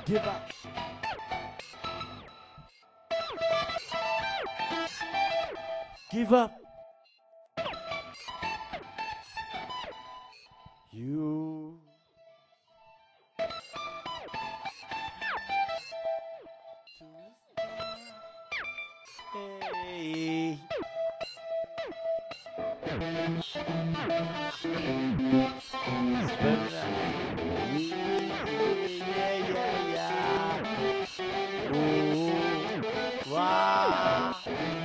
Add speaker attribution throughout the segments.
Speaker 1: Give up. Give up. You. Hey. Yeah, yeah, yeah. Ooh. Wow.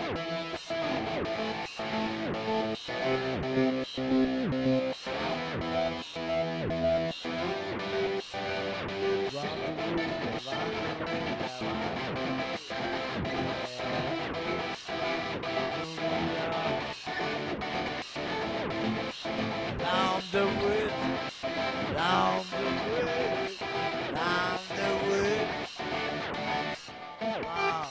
Speaker 1: Round the wood, round the wood, round the wood. Wow.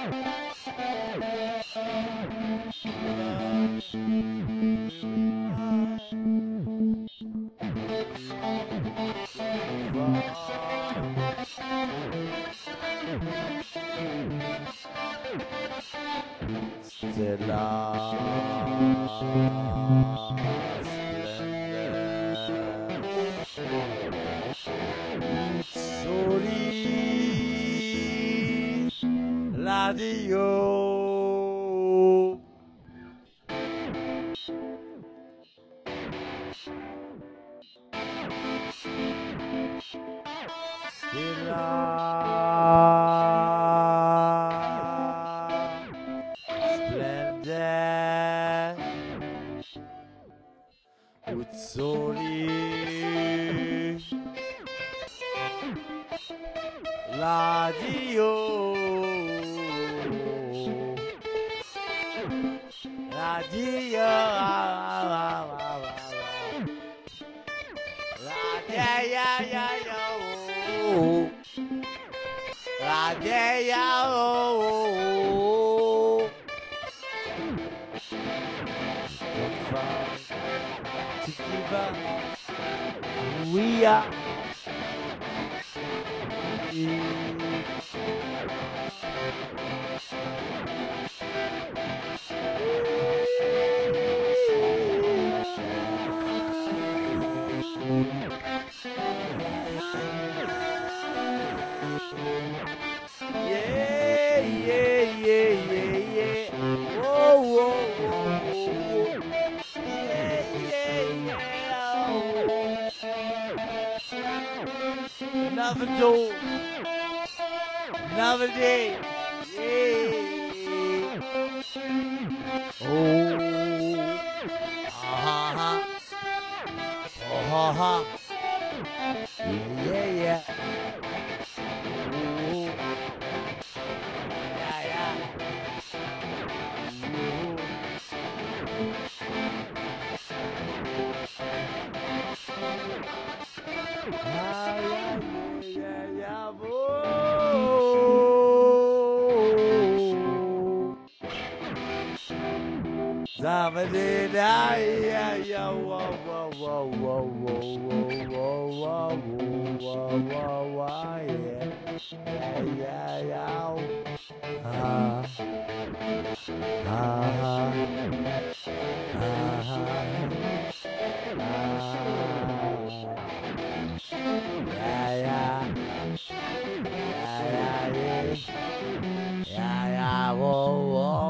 Speaker 1: Soli Radio. Splendid Uzzoli Radio Radio Radio to give up. We are. Yeah, yeah, yeah, yeah, yeah. Whoa, whoa, whoa, whoa. Yeah, yeah, yeah. Another door, another day. Yeah. Oh, ha, oh, ha. Yeah, yeah. Ooh. Yeah, yeah. Ooh. Ah, yeah, yeah, yeah, whoa. Somebody die, yeah, yeah, whoa, whoa, whoa, whoa, whoa, whoa, whoa, whoa, whoa, whoa, yeah, yeah, yeah, yeah. Ah, ah, ah, yeah, yeah, yeah, yeah, whoa, whoa.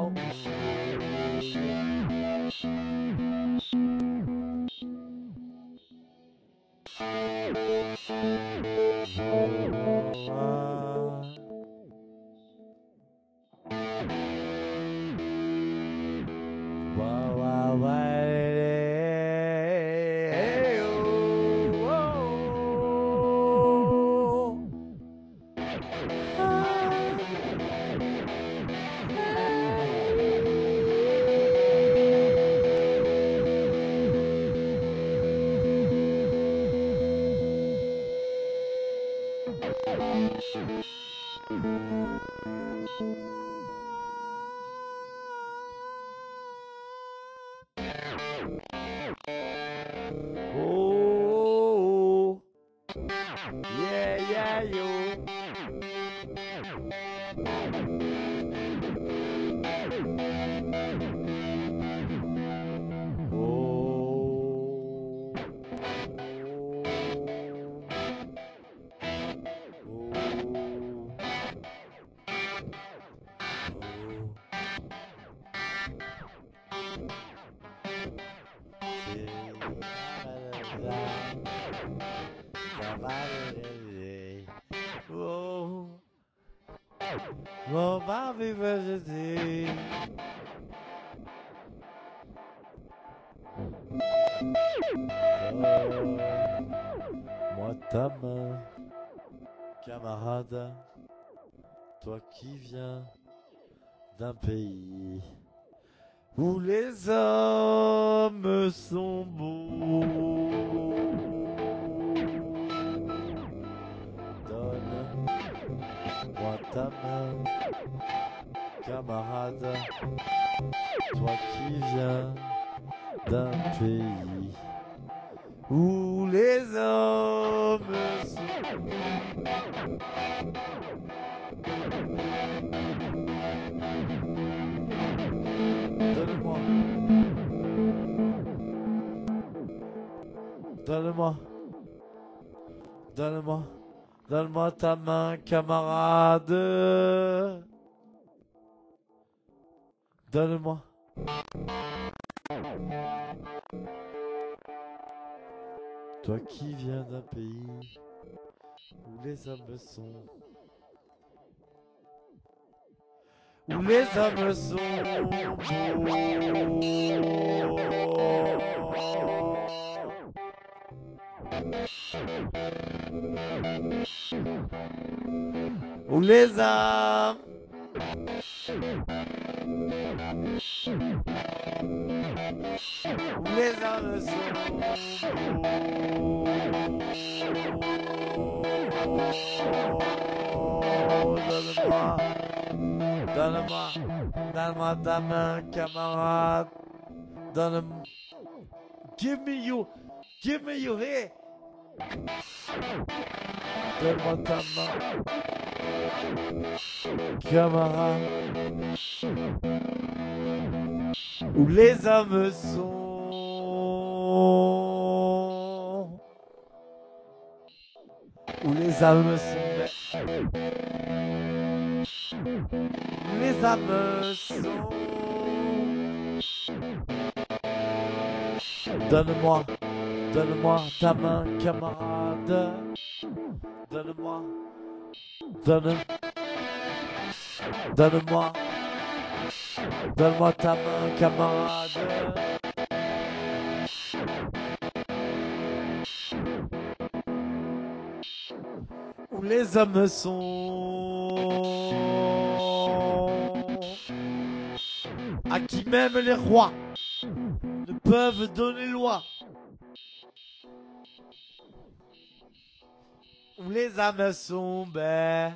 Speaker 1: Oh, yeah, yeah, yo. On va vivre jeudi. Moi ta main, camarade, toi qui viens d'un pays où les hommes sont beaux. Donne-moi ta main, camarade, toi qui viens d'un pays où les hommes sont beaux. Donne-moi. Donne-moi. Donne-moi. Donne-moi ta main, camarade. Donne-moi. Toi qui viens d'un pays où les hommes sont... Où les hommes sont beaux. Où les hommes sont beaux. Donne-moi ta main, camarade. Donne-moi. Give me your hair. Donne-moi ta main, camarade. Où les hommes sont. Où les âmes sont. Où les âmes sont. Donne-moi ta main, camarade. Donne-moi ta main, camarade. Où les hommes sont. À qui même les rois ne peuvent donner loi. Où les âmes sont belles.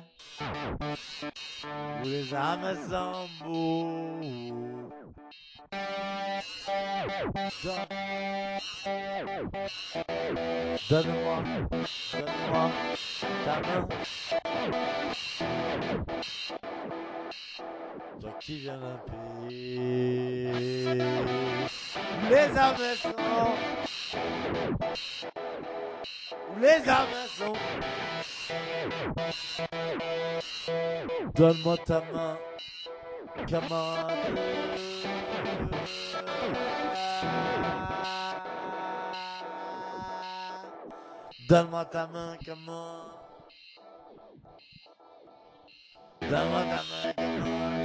Speaker 1: Où les âmes sont beaux. Donne-moi ta main. Toi qui viens d'un pays où les âmes sont. Où les âmes sont. Donne-moi ta main, camarade. Donne-moi ta main, camarade. Donne-moi ta main, camarade.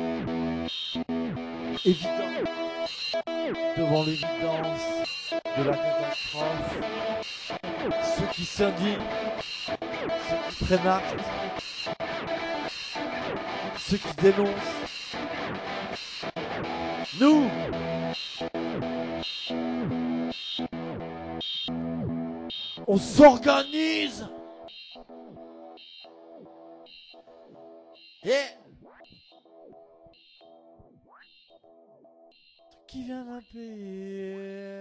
Speaker 1: Évident, devant l'évidence de la catastrophe, ceux qui s'indignent, ceux qui prennent acte, ceux qui dénoncent, nous, on s'organise et qui vient d'un pays.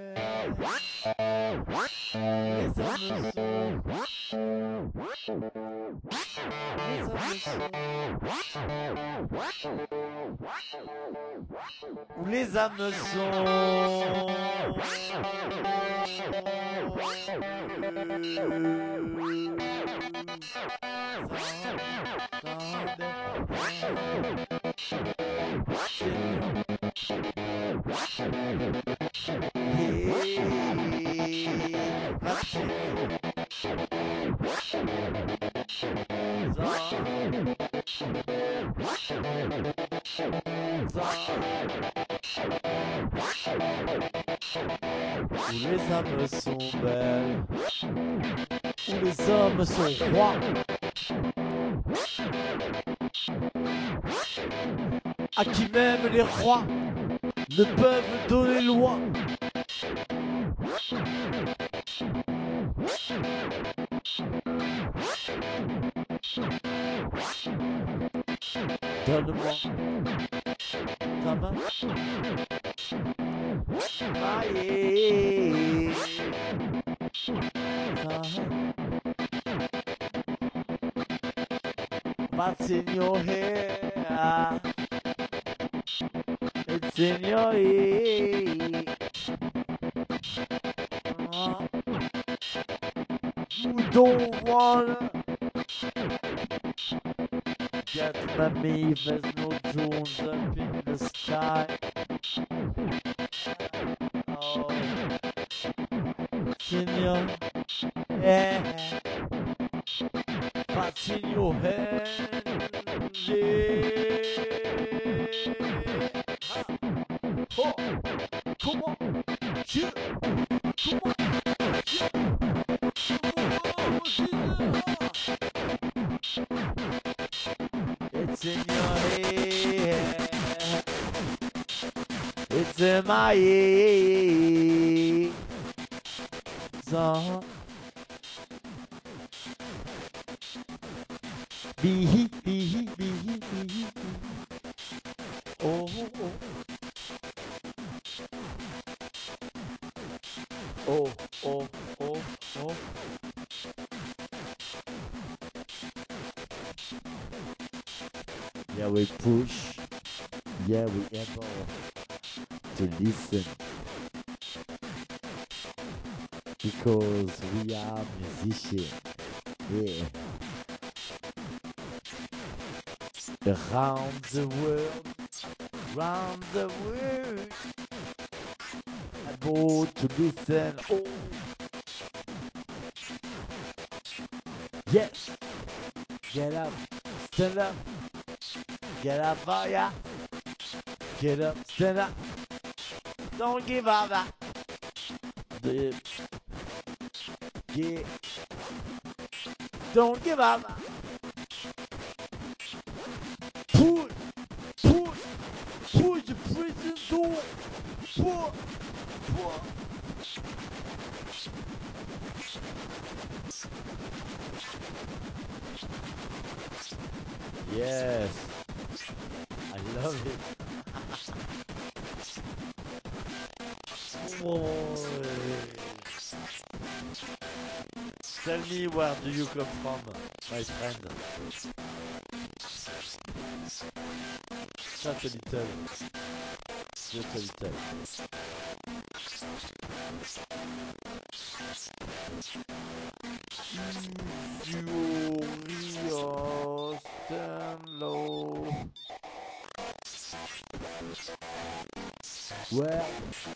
Speaker 1: Les âmes où les âmes sont. Où les âmes sont belles, où les hommes sont rois. À qui même les rois ne peuvent donner loi. Donne-moi ta main. Aïe. What's in your hair? It's in your ear. You don't wanna get me if there's no Jones up in the sky. Oh, it's in your hair. What's in your hand? Yeah. Oh, come on, yeah. Come on, yeah. It's in your head. It's in my ear. So be oh oh oh oh oh. Yeah, we push. Yeah, we able to listen because we are musicians. Yeah. Around the world, round the world. Able to listen. Oh, yes. Get up, stand up. Get up, oh yeah. Get up, stand up. Don't give up. Dip. Get. Don't give up. Push the prison door. Push. Yes, I love it. Tell me, where do you come from, my friend? Just a little. Just a little. Furious and low. Well,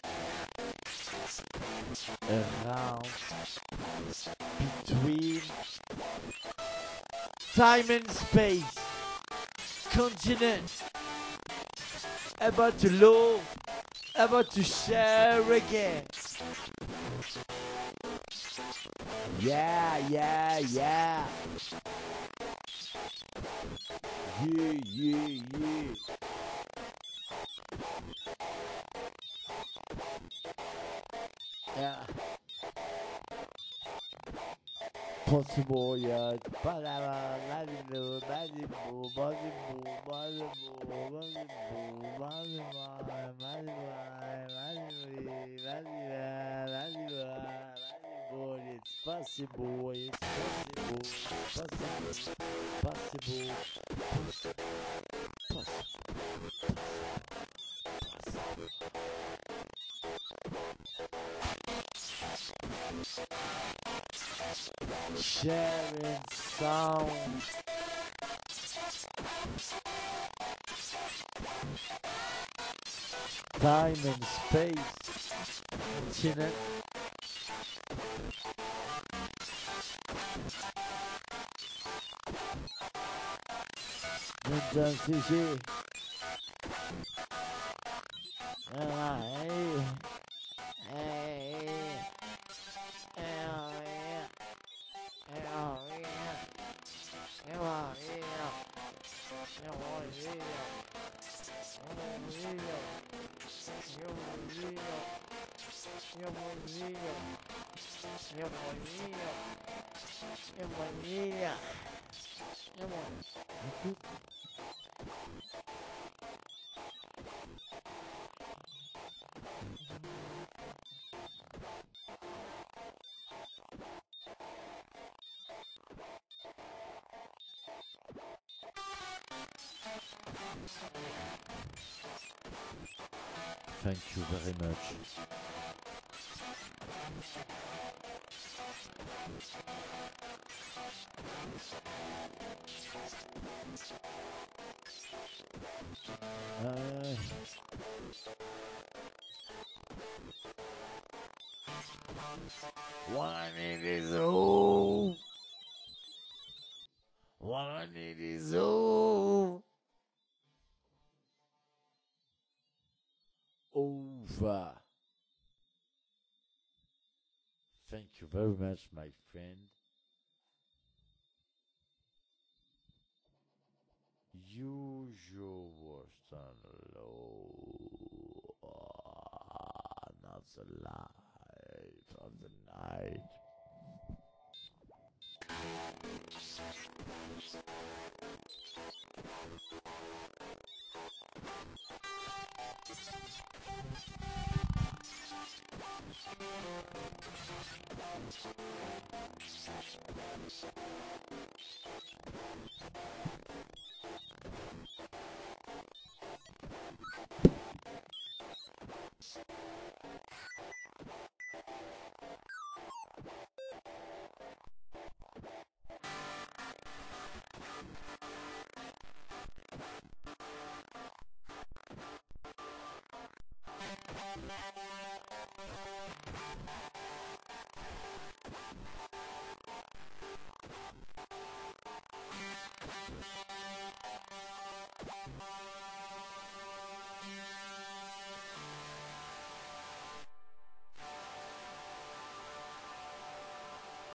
Speaker 1: around, between time and space, continent, about to love, about to share again. Yeah. Yeah. Yeah. Possible, yeah. It's possible, it's possible. Sharing sound. Time and space. Continent. Junjan Sushi. Hey. Hey. Hell yeah. Hell yeah. Hell yeah. Hell yeah. Thank you very much. One it is all. One it is all. Over. Thank you very much, my friend. Use your worst and low. Not the light of the night.